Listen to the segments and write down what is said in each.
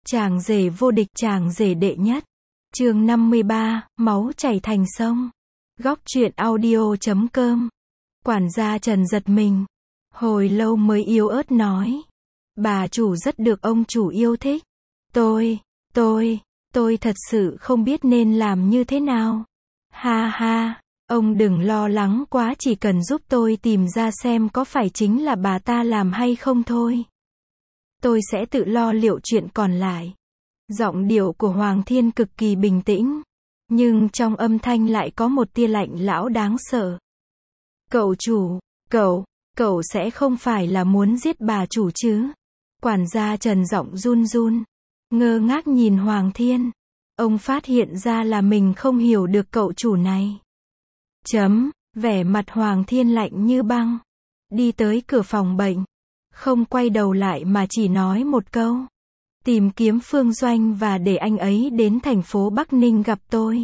Chàng rể vô địch, chàng rể đệ nhất. Chương 53, máu chảy thành sông. Góc truyện audio.com. Quản gia Trần giật mình. Hồi lâu mới yếu ớt nói. Bà chủ rất được ông chủ yêu thích. Tôi thật sự không biết nên làm như thế nào. Ha ha, ông đừng lo lắng quá, chỉ cần giúp tôi tìm ra xem có phải chính là bà ta làm hay không thôi. Tôi sẽ tự lo liệu chuyện còn lại. Giọng điệu của Hoàng Thiên cực kỳ bình tĩnh, nhưng trong âm thanh lại có một tia lạnh lão đáng sợ. Cậu chủ, cậu sẽ không phải là muốn giết bà chủ chứ? Quản gia Trần giọng run run, ngơ ngác nhìn Hoàng Thiên. Ông phát hiện ra là mình không hiểu được cậu chủ này. Vẻ mặt Hoàng Thiên lạnh như băng. Đi tới cửa phòng bệnh. Không quay đầu lại mà chỉ nói một câu. Tìm kiếm Phương Doanh và để anh ấy đến thành phố Bắc Ninh gặp tôi.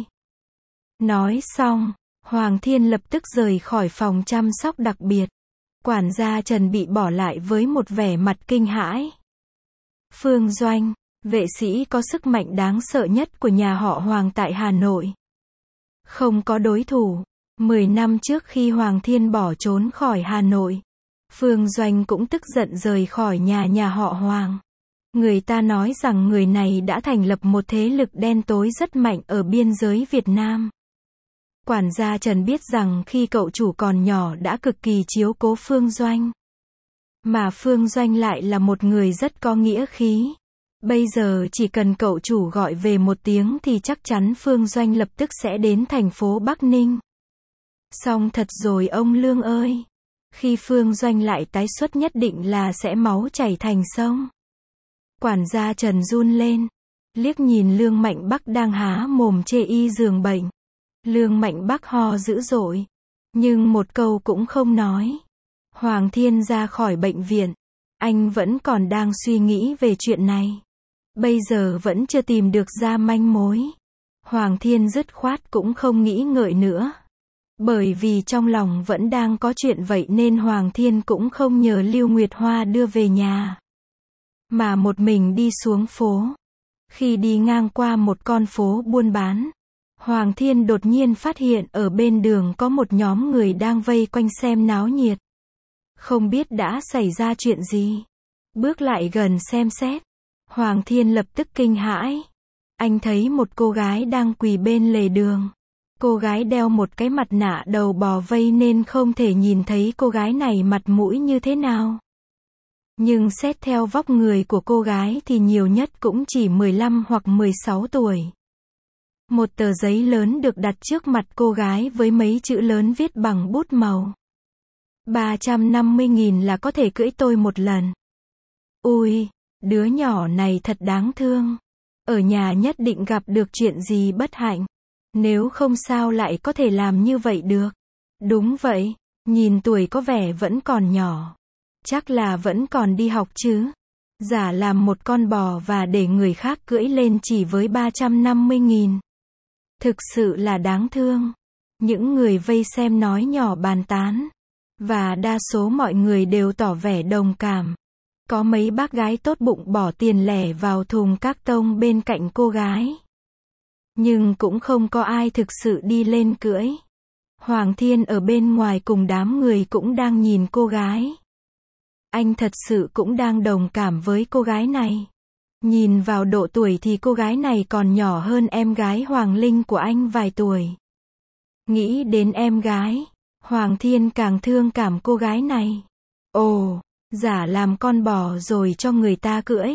Nói xong, Hoàng Thiên lập tức rời khỏi phòng chăm sóc đặc biệt. Quản gia Trần bị bỏ lại với một vẻ mặt kinh hãi. Phương Doanh, vệ sĩ có sức mạnh đáng sợ nhất của nhà họ Hoàng tại Hà Nội. Không có đối thủ. 10 năm trước khi Hoàng Thiên bỏ trốn khỏi Hà Nội, Phương Doanh cũng tức giận rời khỏi nhà họ Hoàng. Người ta nói rằng người này đã thành lập một thế lực đen tối rất mạnh ở biên giới Việt Nam. Quản gia Trần biết rằng khi cậu chủ còn nhỏ đã cực kỳ chiếu cố Phương Doanh. Mà Phương Doanh lại là một người rất có nghĩa khí. Bây giờ chỉ cần cậu chủ gọi về một tiếng thì chắc chắn Phương Doanh lập tức sẽ đến thành phố Bắc Ninh. Xong thật rồi ông Lương ơi. Khi Phương Doanh lại tái xuất nhất định là sẽ máu chảy thành sông. Quản gia Trần run lên. Liếc nhìn Lương Mạnh Bắc đang há mồm chê y giường bệnh. Lương Mạnh Bắc ho dữ dội. Nhưng một câu cũng không nói. Hoàng Thiên ra khỏi bệnh viện. Anh vẫn còn đang suy nghĩ về chuyện này. Bây giờ vẫn chưa tìm được ra manh mối. Hoàng Thiên dứt khoát cũng không nghĩ ngợi nữa. Bởi vì trong lòng vẫn đang có chuyện, vậy nên Hoàng Thiên cũng không nhờ Lưu Nguyệt Hoa đưa về nhà, mà một mình đi xuống phố. Khi đi ngang qua một con phố buôn bán, Hoàng Thiên đột nhiên phát hiện ở bên đường có một nhóm người đang vây quanh xem náo nhiệt. Không biết đã xảy ra chuyện gì. Bước lại gần xem xét, Hoàng Thiên lập tức kinh hãi. Anh thấy một cô gái đang quỳ bên lề đường. Cô gái đeo một cái mặt nạ đầu bò vây nên không thể nhìn thấy cô gái này mặt mũi như thế nào. Nhưng xét theo vóc người của cô gái thì nhiều nhất cũng chỉ 15 hoặc 16 tuổi. Một tờ giấy lớn được đặt trước mặt cô gái với mấy chữ lớn viết bằng bút màu. 350.000 là có thể cưỡi tôi một lần. Ui, đứa nhỏ này thật đáng thương. Ở nhà nhất định gặp được chuyện gì bất hạnh. Nếu không sao lại có thể làm như vậy được. Đúng vậy, nhìn tuổi có vẻ vẫn còn nhỏ. Chắc là vẫn còn đi học chứ. Giả làm một con bò và để người khác cưỡi lên chỉ với 350.000. Thực sự là đáng thương. Những người vây xem nói nhỏ bàn tán. Và đa số mọi người đều tỏ vẻ đồng cảm. Có mấy bác gái tốt bụng bỏ tiền lẻ vào thùng các tông bên cạnh cô gái. Nhưng cũng không có ai thực sự đi lên cưỡi. Hoàng Thiên ở bên ngoài cùng đám người cũng đang nhìn cô gái. Anh thật sự cũng đang đồng cảm với cô gái này. Nhìn vào độ tuổi thì cô gái này còn nhỏ hơn em gái Hoàng Linh của anh vài tuổi. Nghĩ đến em gái, Hoàng Thiên càng thương cảm cô gái này. Ồ, giả làm con bò rồi cho người ta cưỡi.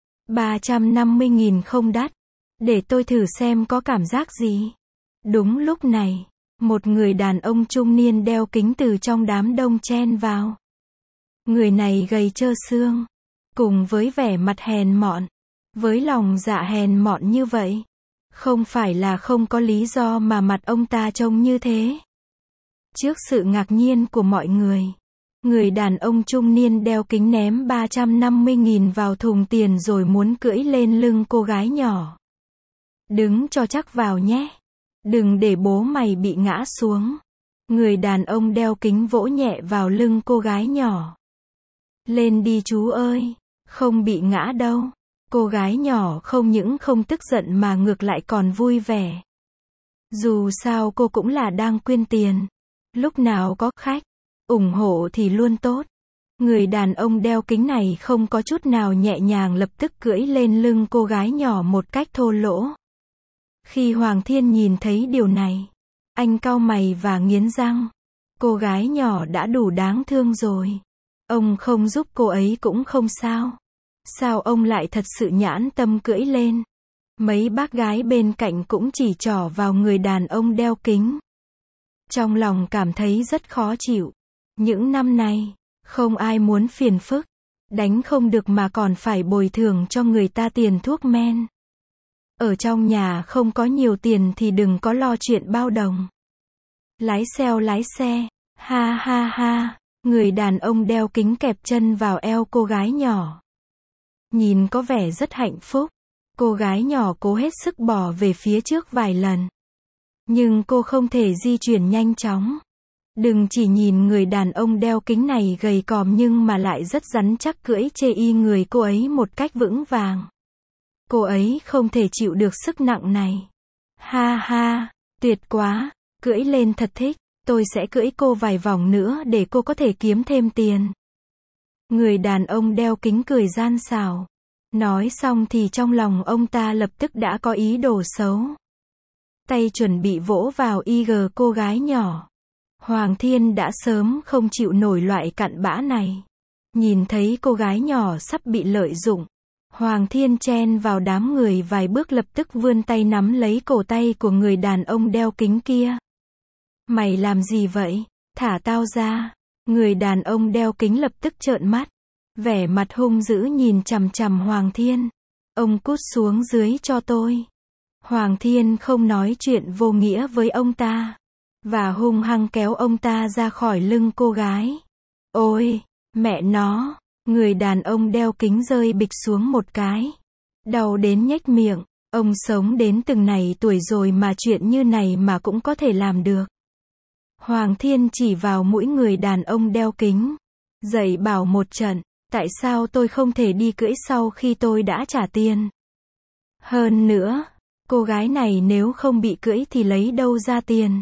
350.000 không đắt. Để tôi thử xem có cảm giác gì. Đúng lúc này, một người đàn ông trung niên đeo kính từ trong đám đông chen vào. Người này gầy trơ xương, cùng với vẻ mặt hèn mọn. Với lòng dạ hèn mọn như vậy, không phải là không có lý do mà mặt ông ta trông như thế. Trước sự ngạc nhiên của mọi người đàn ông trung niên đeo kính ném 350.000 vào thùng tiền rồi muốn cưỡi lên lưng cô gái nhỏ. Đứng cho chắc vào nhé. Đừng để bố mày bị ngã xuống. Người đàn ông đeo kính vỗ nhẹ vào lưng cô gái nhỏ. Lên đi chú ơi, không bị ngã đâu. Cô gái nhỏ không những không tức giận mà ngược lại còn vui vẻ. Dù sao cô cũng là đang quyên tiền. Lúc nào có khách ủng hộ thì luôn tốt. Người đàn ông đeo kính này không có chút nào nhẹ nhàng, lập tức cưỡi lên lưng cô gái nhỏ một cách thô lỗ. Khi Hoàng Thiên nhìn thấy điều này, anh cau mày và nghiến răng. Cô gái nhỏ đã đủ đáng thương rồi. Ông không giúp cô ấy cũng không sao. Sao ông lại thật sự nhãn tâm cưỡi lên? Mấy bác gái bên cạnh cũng chỉ trỏ vào người đàn ông đeo kính. Trong lòng cảm thấy rất khó chịu. Những năm nay, không ai muốn phiền phức. Đánh không được mà còn phải bồi thường cho người ta tiền thuốc men. Ở trong nhà không có nhiều tiền thì đừng có lo chuyện bao đồng. Lái xe, ha ha ha. Người đàn ông đeo kính kẹp chân vào eo cô gái nhỏ. Nhìn có vẻ rất hạnh phúc. Cô gái nhỏ cố hết sức bỏ về phía trước vài lần. Nhưng cô không thể di chuyển nhanh chóng. Đừng chỉ nhìn người đàn ông đeo kính này gầy còm nhưng mà lại rất rắn chắc, cưỡi chê y người cô ấy một cách vững vàng. Cô ấy không thể chịu được sức nặng này. Ha ha, tuyệt quá, cưỡi lên thật thích, tôi sẽ cưỡi cô vài vòng nữa để cô có thể kiếm thêm tiền. Người đàn ông đeo kính cười gian xảo. Nói xong thì trong lòng ông ta lập tức đã có ý đồ xấu. Tay chuẩn bị vỗ vào IG cô gái nhỏ. Hoàng Thiên đã sớm không chịu nổi loại cặn bã này. Nhìn thấy cô gái nhỏ sắp bị lợi dụng, Hoàng Thiên chen vào đám người vài bước, lập tức vươn tay nắm lấy cổ tay của người đàn ông đeo kính kia. Mày làm gì vậy? Thả tao ra. Người đàn ông đeo kính lập tức trợn mắt. Vẻ mặt hung dữ nhìn chằm chằm Hoàng Thiên. Ông cút xuống dưới cho tôi. Hoàng Thiên không nói chuyện vô nghĩa với ông ta. Và hung hăng kéo ông ta ra khỏi lưng cô gái. Ôi, mẹ nó. Người đàn ông đeo kính rơi bịch xuống một cái. Đau đến nhếch miệng. Ông sống đến từng này tuổi rồi mà chuyện như này mà cũng có thể làm được. Hoàng Thiên chỉ vào mũi người đàn ông đeo kính. Dạy bảo một trận. Tại sao tôi không thể đi cưỡi sau khi tôi đã trả tiền? Hơn nữa, cô gái này nếu không bị cưỡi thì lấy đâu ra tiền?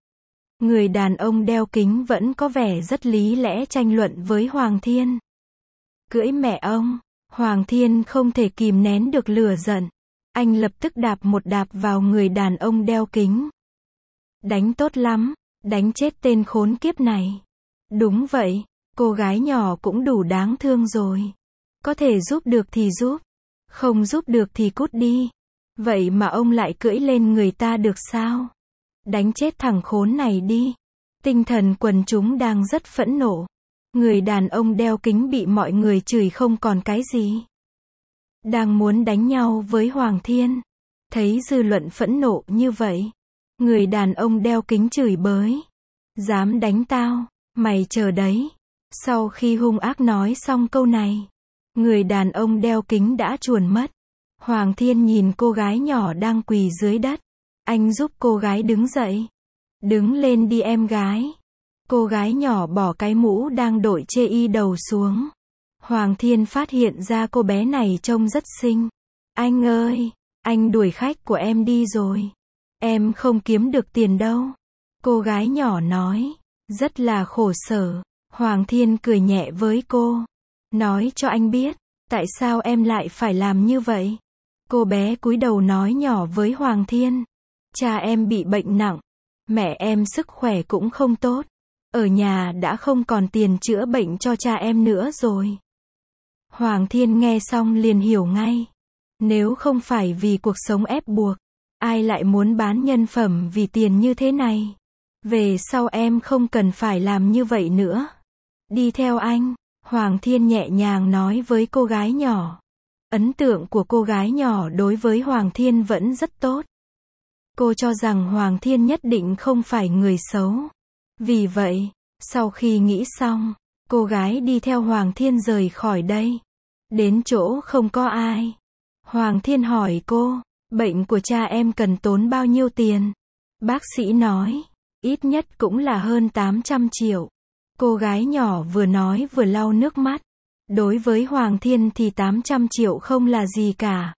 Người đàn ông đeo kính vẫn có vẻ rất lý lẽ tranh luận với Hoàng Thiên. Cưỡi mẹ ông. Hoàng Thiên không thể kìm nén được lửa giận. Anh lập tức đạp một đạp vào người đàn ông đeo kính. Đánh tốt lắm, đánh chết tên khốn kiếp này. Đúng vậy, cô gái nhỏ cũng đủ đáng thương rồi. Có thể giúp được thì giúp, không giúp được thì cút đi. Vậy mà ông lại cưỡi lên người ta được sao? Đánh chết thằng khốn này đi. Tinh thần quần chúng đang rất phẫn nộ. Người đàn ông đeo kính bị mọi người chửi không còn cái gì. Đang muốn đánh nhau với Hoàng Thiên. Thấy dư luận phẫn nộ như vậy. Người đàn ông đeo kính chửi bới. Dám đánh tao, mày chờ đấy. Sau khi hung ác nói xong câu này, người đàn ông đeo kính đã chuồn mất. Hoàng Thiên nhìn cô gái nhỏ đang quỳ dưới đất. Anh giúp cô gái đứng dậy. Đứng lên đi em gái. Cô gái nhỏ bỏ cái mũ đang đội chê y đầu xuống. Hoàng Thiên phát hiện ra cô bé này trông rất xinh. Anh ơi, anh đuổi khách của em đi rồi. Em không kiếm được tiền đâu. Cô gái nhỏ nói. Rất là khổ sở. Hoàng Thiên cười nhẹ với cô. Nói cho anh biết, tại sao em lại phải làm như vậy? Cô bé cúi đầu nói nhỏ với Hoàng Thiên. Cha em bị bệnh nặng. Mẹ em sức khỏe cũng không tốt. Ở nhà đã không còn tiền chữa bệnh cho cha em nữa rồi. Hoàng Thiên nghe xong liền hiểu ngay. Nếu không phải vì cuộc sống ép buộc, ai lại muốn bán nhân phẩm vì tiền như thế này? Về sau em không cần phải làm như vậy nữa. Đi theo anh, Hoàng Thiên nhẹ nhàng nói với cô gái nhỏ. Ấn tượng của cô gái nhỏ đối với Hoàng Thiên vẫn rất tốt. Cô cho rằng Hoàng Thiên nhất định không phải người xấu. Vì vậy, sau khi nghĩ xong, cô gái đi theo Hoàng Thiên rời khỏi đây. Đến chỗ không có ai. Hoàng Thiên hỏi cô, bệnh của cha em cần tốn bao nhiêu tiền? Bác sĩ nói, ít nhất cũng là hơn 800 triệu. Cô gái nhỏ vừa nói vừa lau nước mắt. Đối với Hoàng Thiên thì 800 triệu không là gì cả.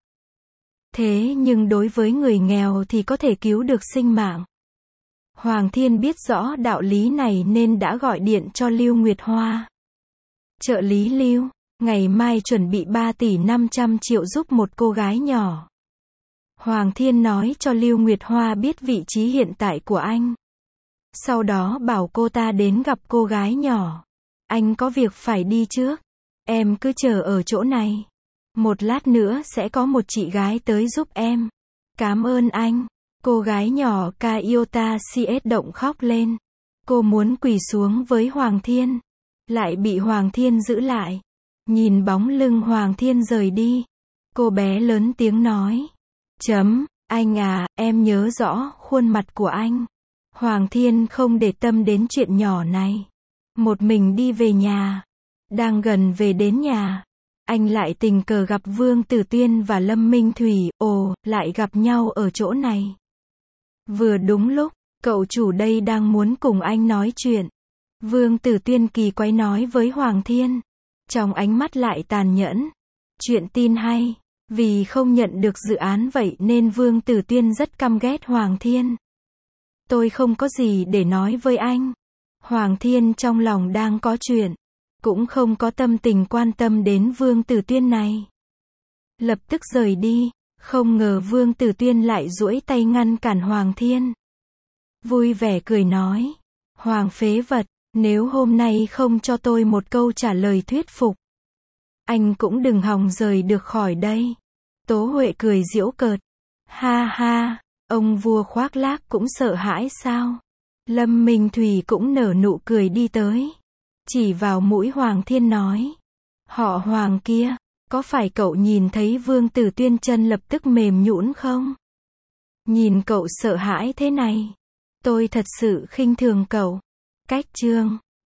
Thế nhưng đối với người nghèo thì có thể cứu được sinh mạng. Hoàng Thiên biết rõ đạo lý này nên đã gọi điện cho Lưu Nguyệt Hoa. Trợ lý Lưu, ngày mai chuẩn bị 3 tỷ 500 triệu giúp một cô gái nhỏ. Hoàng Thiên nói cho Lưu Nguyệt Hoa biết vị trí hiện tại của anh. Sau đó bảo cô ta đến gặp cô gái nhỏ. Anh có việc phải đi trước. Em cứ chờ ở chỗ này. Một lát nữa sẽ có một chị gái tới giúp em. Cảm ơn anh. Cô gái nhỏ Kaiota CS động khóc lên. Cô muốn quỳ xuống với Hoàng Thiên. Lại bị Hoàng Thiên giữ lại. Nhìn bóng lưng Hoàng Thiên rời đi. Cô bé lớn tiếng nói. Anh à, em nhớ rõ khuôn mặt của anh. Hoàng Thiên không để tâm đến chuyện nhỏ này. Một mình đi về nhà. Đang gần về đến nhà. Anh lại tình cờ gặp Vương Tử Tuyên và Lâm Minh Thủy. Ồ, lại gặp nhau ở chỗ này. Vừa đúng lúc, cậu chủ đây đang muốn cùng anh nói chuyện. Vương Tử Tuyên kỳ quái nói với Hoàng Thiên. Trong ánh mắt lại tàn nhẫn. Chuyện tin hay. Vì không nhận được dự án vậy nên Vương Tử Tuyên rất căm ghét Hoàng Thiên. Tôi không có gì để nói với anh. Hoàng Thiên trong lòng đang có chuyện. Cũng không có tâm tình quan tâm đến Vương Tử Tuyên này. Lập tức rời đi. Không ngờ Vương Tử Tuyên lại duỗi tay ngăn cản Hoàng Thiên. Vui vẻ cười nói. Hoàng phế vật, nếu hôm nay không cho tôi một câu trả lời thuyết phục, anh cũng đừng hòng rời được khỏi đây. Tố Huệ cười giễu cợt. Ha ha, ông vua khoác lác cũng sợ hãi sao? Lâm Minh Thủy cũng nở nụ cười đi tới. Chỉ vào mũi Hoàng Thiên nói. Họ Hoàng kia, có phải cậu nhìn thấy Vương Tử Tuyên chân lập tức mềm nhũn không? Nhìn cậu sợ hãi thế này. Tôi thật sự khinh thường cậu. Cách chương